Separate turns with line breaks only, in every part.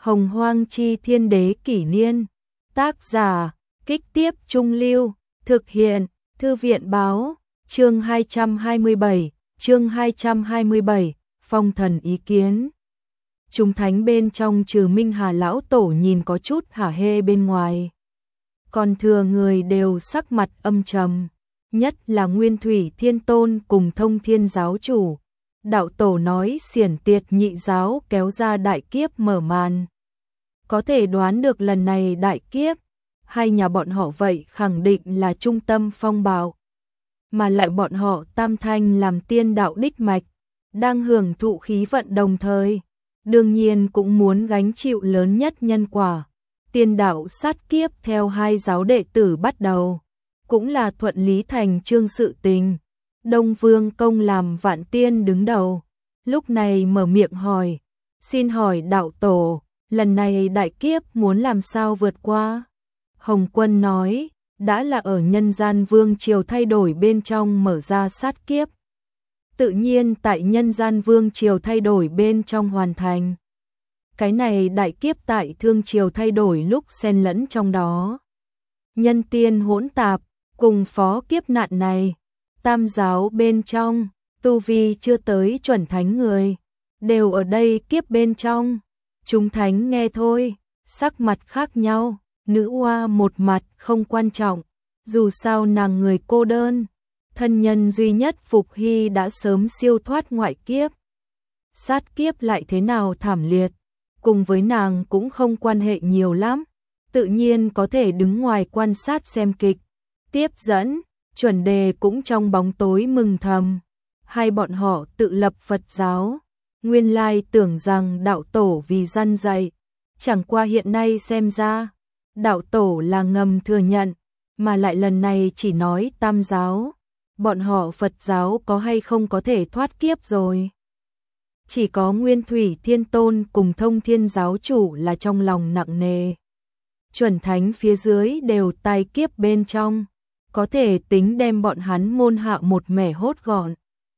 Hồng Hoang Chi Thiên Đế Kỷ Niên. Tác giả, Kích Tiếp Trung Lưu. Thực hiện, Thư viện Báo. Chương 227, Phong Thần Ý Kiến. Chúng thánh bên trong trừ Minh Hà lão tổ nhìn có chút hả hê bên ngoài. Còn thừa người đều sắc mặt âm trầm, nhất là Nguyên Thủy Thiên Tôn cùng Thông Thiên giáo chủ. Đạo tổ nói xiển tiệt nhị giáo kéo ra đại kiếp mở màn. Có thể đoán được lần này đại kiếp, hai nhà bọn họ vậy khẳng định là trung tâm phong bạo. Mà lại bọn họ tam thanh làm tiên đạo đích mạch, đang hưởng thụ khí vận đồng thời, đương nhiên cũng muốn gánh chịu lớn nhất nhân quả. Tiên đạo sát kiếp theo hai giáo đệ tử bắt đầu, cũng là thuận lý thành chương sự tình. Đông Vương Công làm Vạn Tiên đứng đầu, lúc này mở miệng hỏi, xin hỏi đạo tổ, lần này đại kiếp muốn làm sao vượt qua? Hồng Quân nói, đã là ở nhân gian vương triều thay đổi bên trong mở ra sát kiếp. Tự nhiên tại nhân gian vương triều thay đổi bên trong hoàn thành. Cái này đại kiếp tại thương triều thay đổi lúc xen lẫn trong đó. Nhân tiên hỗn tạp, cùng phó kiếp nạn này. Tam giáo bên trong, tu vi chưa tới chuẩn thánh người, đều ở đây kiếp bên trong. Chúng thánh nghe thôi, sắc mặt khác nhau, nữ oa một mặt không quan trọng, dù sao nàng người cô đơn, thân nhân duy nhất Phục Hy đã sớm siêu thoát ngoại kiếp. Sát kiếp lại thế nào thảm liệt, cùng với nàng cũng không quan hệ nhiều lắm, tự nhiên có thể đứng ngoài quan sát xem kịch. Tiếp dẫn, Chuẩn Đề cũng trong bóng tối mừng thầm, hai bọn họ tự lập Phật giáo, nguyên lai tưởng rằng đạo tổ vì răn dạy, chẳng qua hiện nay xem ra, đạo tổ là ngầm thừa nhận, mà lại lần này chỉ nói tam giáo, bọn họ Phật giáo có hay không có thể thoát kiếp rồi. Chỉ có Nguyên Thủy Thiên Tôn cùng Thông Thiên giáo chủ là trong lòng nặng nề. Chuẩn thánh phía dưới đều tai kiếp bên trong, có thể tính đem bọn hắn môn hạ một mẻ hốt gọn.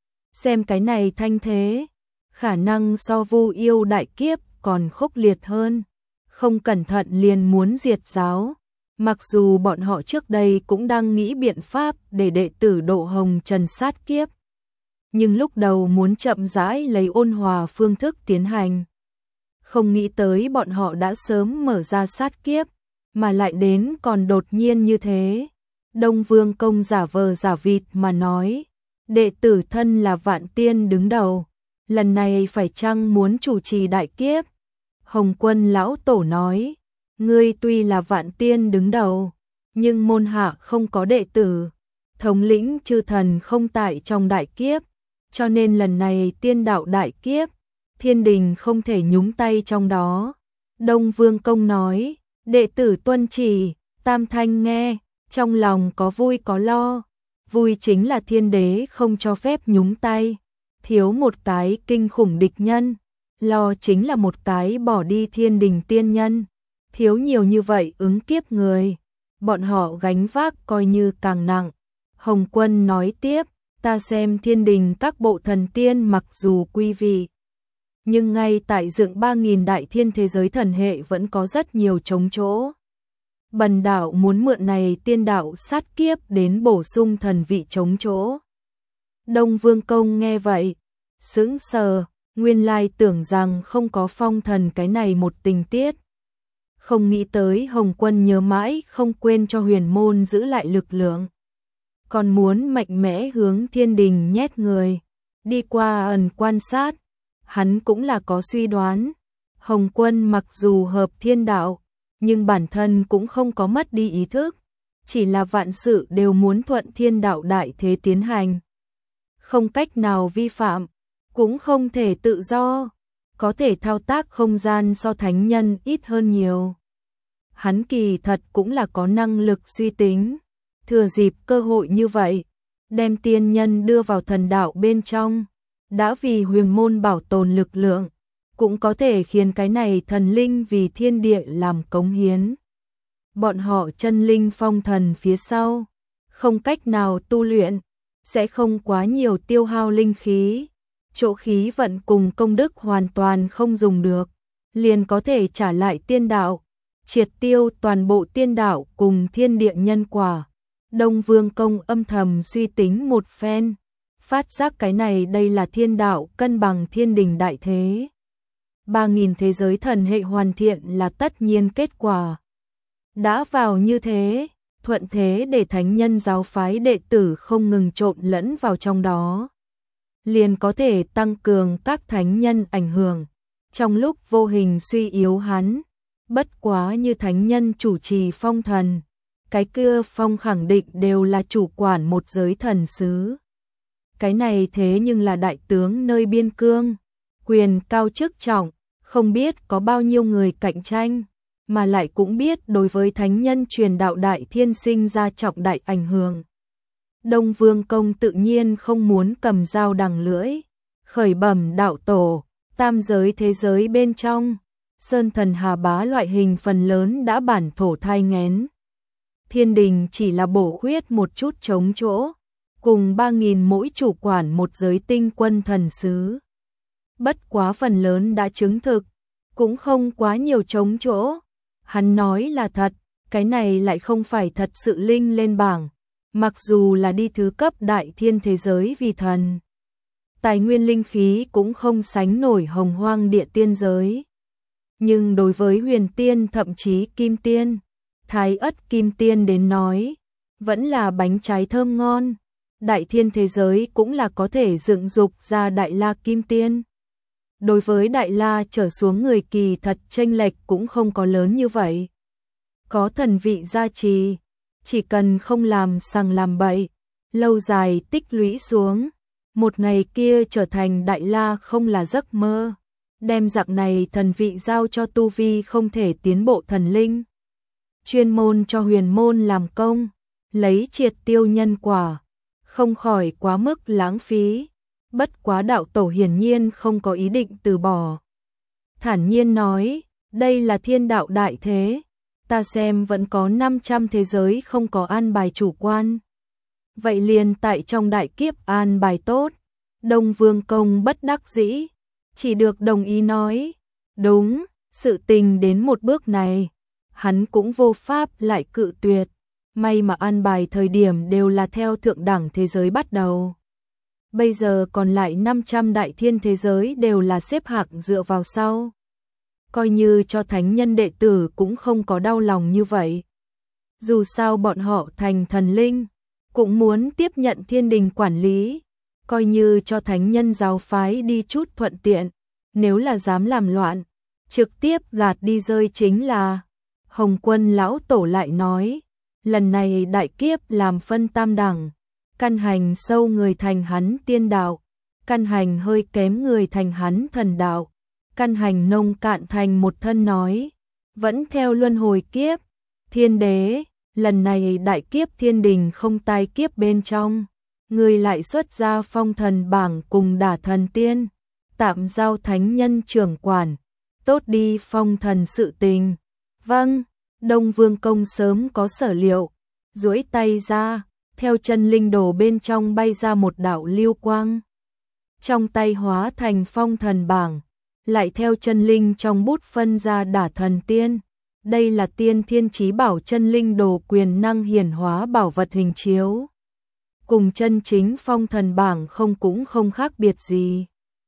Xem cái này thanh thế, khả năng so Vu Yêu đại kiếp còn khốc liệt hơn, không cẩn thận liền muốn diệt giáo. Mặc dù bọn họ trước đây cũng đang nghĩ biện pháp để đệ tử độ hồng trần sát kiếp, nhưng lúc đầu muốn chậm rãi lấy ôn hòa phương thức tiến hành. Không nghĩ tới bọn họ đã sớm mở ra sát kiếp, mà lại đến còn đột nhiên như thế. Đông Vương Công giả vờ giả vịt mà nói, đệ tử thân là Vạn Tiên đứng đầu, lần này phải chăng muốn chủ trì đại kiếp? Hồng Quân lão tổ nói, ngươi tuy là Vạn Tiên đứng đầu, nhưng môn hạ không có đệ tử, thống lĩnh chư thần không tại trong đại kiếp, cho nên lần này tiên đạo đại kiếp, thiên đình không thể nhúng tay trong đó. Đông Vương Công nói, đệ tử tuân chỉ, tam thanh nghe, trong lòng có vui có lo. Vui chính là thiên đế không cho phép nhúng tay, thiếu một cái kinh khủng địch nhân, lo chính là một cái bỏ đi thiên đình tiên nhân, thiếu nhiều như vậy ứng kiếp người, bọn họ gánh vác coi như càng nặng. Hồng Quân nói tiếp, ta xem thiên đình các bộ thần tiên mặc dù quý vị, nhưng ngay tại dựng 3000 đại thiên thế giới thần hệ vẫn có rất nhiều trống chỗ. Bần đạo muốn mượn này tiên đạo sát kiếp đến bổ sung thần vị trống chỗ. Đông Vương Công nghe vậy, sững sờ, nguyên lai tưởng rằng không có phong thần cái này một tình tiết. Không nghĩ tới Hồng Quân nhớ mãi không quên cho huyền môn giữ lại lực lượng. Còn muốn mạnh mẽ hướng thiên đình nhét người, đi qua ẩn quan sát, hắn cũng là có suy đoán. Hồng Quân mặc dù hợp thiên đạo, nhưng bản thân cũng không có mất đi ý thức, chỉ là vạn sự đều muốn thuận thiên đạo đại thế tiến hành. Không cách nào vi phạm, cũng không thể tự do, có thể thao tác không gian so thánh nhân ít hơn nhiều. Hắn kỳ thật cũng là có năng lực suy tính, thừa dịp cơ hội như vậy, đem tiên nhân đưa vào thần đạo bên trong, đã vì huyền môn bảo tồn lực lượng, cũng có thể khiến cái này thần linh vì thiên địa làm cống hiến. Bọn họ chân linh phong thần phía sau, không cách nào tu luyện, sẽ không quá nhiều tiêu hao linh khí, chỗ khí vận cùng công đức hoàn toàn không dùng được, liền có thể trả lại tiên đạo, triệt tiêu toàn bộ tiên đạo cùng thiên địa nhân quả. Đông Vương Công âm thầm suy tính một phen, phát giác cái này đây là thiên đạo cân bằng thiên đình đại thế. 3.000 thế giới thần hệ hoàn thiện là tất nhiên kết quả. Đã vào như thế, thuận thế để thánh nhân giáo phái đệ tử không ngừng trộn lẫn vào trong đó. Liền có thể tăng cường các thánh nhân ảnh hưởng, trong lúc vô hình suy yếu hắn. Bất quá như thánh nhân chủ trì phong thần, cái kia phong khẳng định đều là chủ quản một giới thần sứ. Cái này thế nhưng là đại tướng nơi biên cương, quyền cao chức trọng, không biết có bao nhiêu người cạnh tranh, mà lại cũng biết đối với thánh nhân truyền đạo đại thiên sinh ra trọng đại ảnh hưởng. Đông Vương Công tự nhiên không muốn cầm dao đằng lưỡi, khởi bẩm đạo tổ, tam giới thế giới bên trong, sơn thần hà bá loại hình phần lớn đã bản thổ thai nghén. Thiên đình chỉ là bổ khuyết một chút trống chỗ, cùng 3.000 mỗi chủ quản một giới tinh quân thần sứ. Bất quá phần lớn đã chứng thực, cũng không quá nhiều trống chỗ. Hắn nói là thật, cái này lại không phải thật sự linh lên bảng, mặc dù là đi thứ cấp đại thiên thế giới vì thần. Tài nguyên linh khí cũng không sánh nổi hồng hoang địa tiên giới. Nhưng đối với huyền tiên thậm chí kim tiên, thái ất kim tiên đến nói, vẫn là bánh trái thơm ngon. Đại thiên thế giới cũng là có thể dựng dục ra đại la kim tiên. Đối với đại la trở xuống người kỳ thật chênh lệch cũng không có lớn như vậy. Có thần vị gia trì, chỉ cần không làm sằng làm bậy, lâu dài tích lũy xuống, một ngày kia trở thành đại la không là giấc mơ. Đem dạng này thần vị giao cho tu vi không thể tiến bộ thần linh, chuyên môn cho huyền môn làm công, lấy triệt tiêu nhân quả, không khỏi quá mức lãng phí. Bất quá đạo tổ hiển nhiên không có ý định từ bỏ. Thản nhiên nói, đây là thiên đạo đại thế, ta xem vẫn có 500 thế giới không có an bài chủ quan. Vậy liền tại trong đại kiếp an bài tốt. Đông Vương Công bất đắc dĩ, chỉ được đồng ý nói, đúng, sự tình đến một bước này, hắn cũng vô pháp lại cự tuyệt. May mà an bài thời điểm đều là theo thượng đẳng thế giới bắt đầu. Bây giờ còn lại 500 đại thiên thế giới đều là xếp hạng dựa vào sau. Coi như cho thánh nhân đệ tử cũng không có đau lòng như vậy. Dù sao bọn họ thành thần linh, cũng muốn tiếp nhận thiên đình quản lý. Coi như cho thánh nhân giáo phái đi chút thuận tiện, nếu là dám làm loạn, trực tiếp gạt đi rơi chính là. Hồng Quân lão tổ lại nói, lần này đại kiếp làm phân tam đẳng. Căn hành sâu người thành hắn tiên đạo, căn hành hơi kém người thành hắn thần đạo, căn hành nông cạn thành một thân nói, vẫn theo luân hồi kiếp. Thiên đế, lần này đại kiếp thiên đình không tai kiếp bên trong, người lại xuất ra phong thần bảng cùng đả thần tiên, tạm giao thánh nhân trưởng quản, tốt đi phong thần sự tình. Vâng, Đông Vương Công sớm có sở liệu, duỗi tay ra, theo chân linh đồ bên trong bay ra một đạo lưu quang. Trong tay hóa thành phong thần bảng, lại theo chân linh trong bút phân ra đả thần tiên. Đây là tiên thiên chí bảo chân linh đồ quyền năng hiển hóa bảo vật hình chiếu. Cùng chân chính phong thần bảng không cũng không khác biệt gì.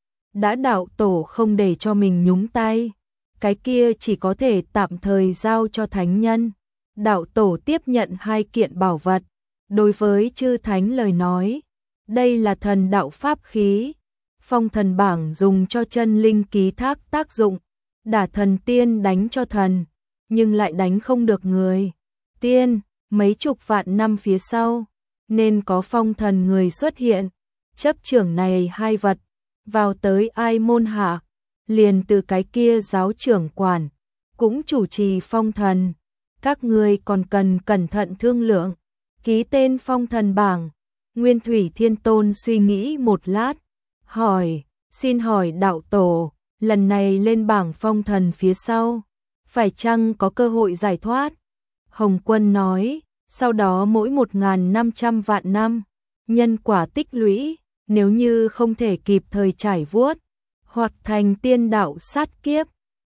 Đã đạo tổ không để cho mình nhúng tay, cái kia chỉ có thể tạm thời giao cho thánh nhân. Đạo tổ tiếp nhận hai kiện bảo vật. Đối với chư thánh lời nói, đây là thần đạo pháp khí. Phong thần bảng dùng cho chân linh ký thác tác dụng, đả thần tiên đánh cho thần, nhưng lại đánh không được người. Tiên, mấy chục vạn năm phía sau, nên có phong thần người xuất hiện, chấp trưởng này hai vật, vào tới ai môn hạ, liền từ cái kia giáo trưởng quản, cũng chủ trì phong thần. Các ngươi còn cần cẩn thận thương lượng, ký tên phong thần bảng. Nguyên Thủy Thiên Tôn suy nghĩ một lát, hỏi, xin hỏi đạo tổ, lần này lên bảng phong thần phía sau, phải chăng có cơ hội giải thoát? Hồng Quân nói, sau đó mỗi 1.500 vạn năm, nhân quả tích lũy, nếu như không thể kịp thời trải vuốt, hoặc thành tiên đạo sát kiếp,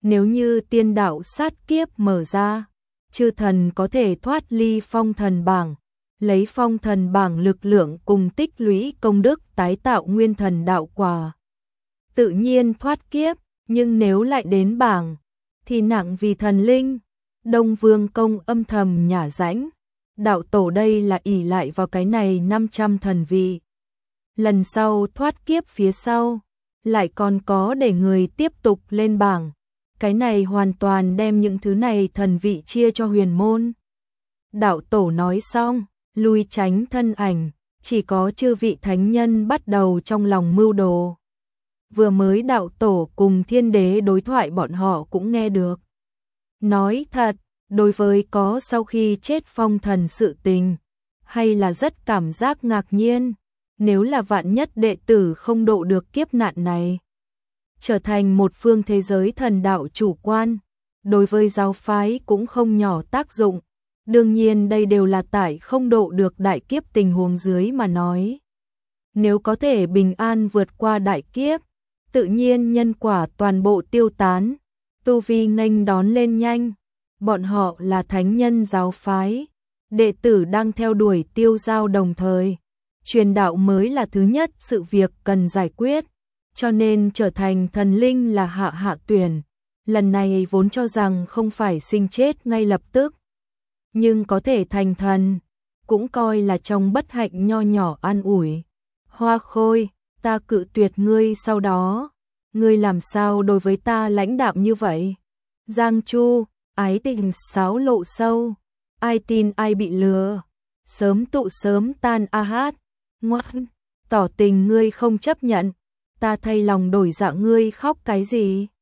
Nếu như tiên đạo sát kiếp mở ra, chư thần có thể thoát ly phong thần bảng, lấy phong thần bảng lực lượng cùng tích lũy công đức tái tạo nguyên thần đạo quả. Tự nhiên thoát kiếp, nhưng nếu lại đến bảng, thì nặng vì thần linh. Đông Vương Công âm thầm nhả rãnh, đạo tổ đây là ỷ lại vào cái này 500 thần vị. Lần sau thoát kiếp phía sau, lại còn có để người tiếp tục lên bảng. Cái này hoàn toàn đem những thứ này thần vị chia cho huyền môn. Đạo tổ nói xong, lui tránh thân ảnh, chỉ có chư vị thánh nhân bắt đầu trong lòng mưu đồ. Vừa mới đạo tổ cùng thiên đế đối thoại bọn họ cũng nghe được. Nói thật, đối với có sau khi chết phong thần sự tình, hay là rất cảm giác ngạc nhiên, nếu là vạn nhất đệ tử không độ được kiếp nạn này, trở thành một phương thế giới thần đạo chủ quan, đối với giáo phái cũng không nhỏ tác dụng. Đương nhiên đây đều là tại không độ được đại kiếp tình huống dưới mà nói. Nếu có thể bình an vượt qua đại kiếp, tự nhiên nhân quả toàn bộ tiêu tán, tu vi nghênh đón lên nhanh. Bọn họ là thánh nhân giáo phái, đệ tử đang theo đuổi tiêu giao đồng thời. Truyền đạo mới là thứ nhất sự việc cần giải quyết, cho nên trở thành thần linh là hạ tuyển. Lần này vốn cho rằng không phải sinh chết ngay lập tức, nhưng có thể thành thần, cũng coi là trong bất hạnh nho nhỏ an ủi. Hoa Khôi, ta cự tuyệt ngươi sau đó, ngươi làm sao đối với ta lãnh đạm như vậy? Giang Chu, ái tình sáo lộ sâu, ai tin ai bị lừa, sớm tụ sớm tan a hát. Ngoan, tỏ tình ngươi không chấp nhận, ta thay lòng đổi dạ ngươi khóc cái gì?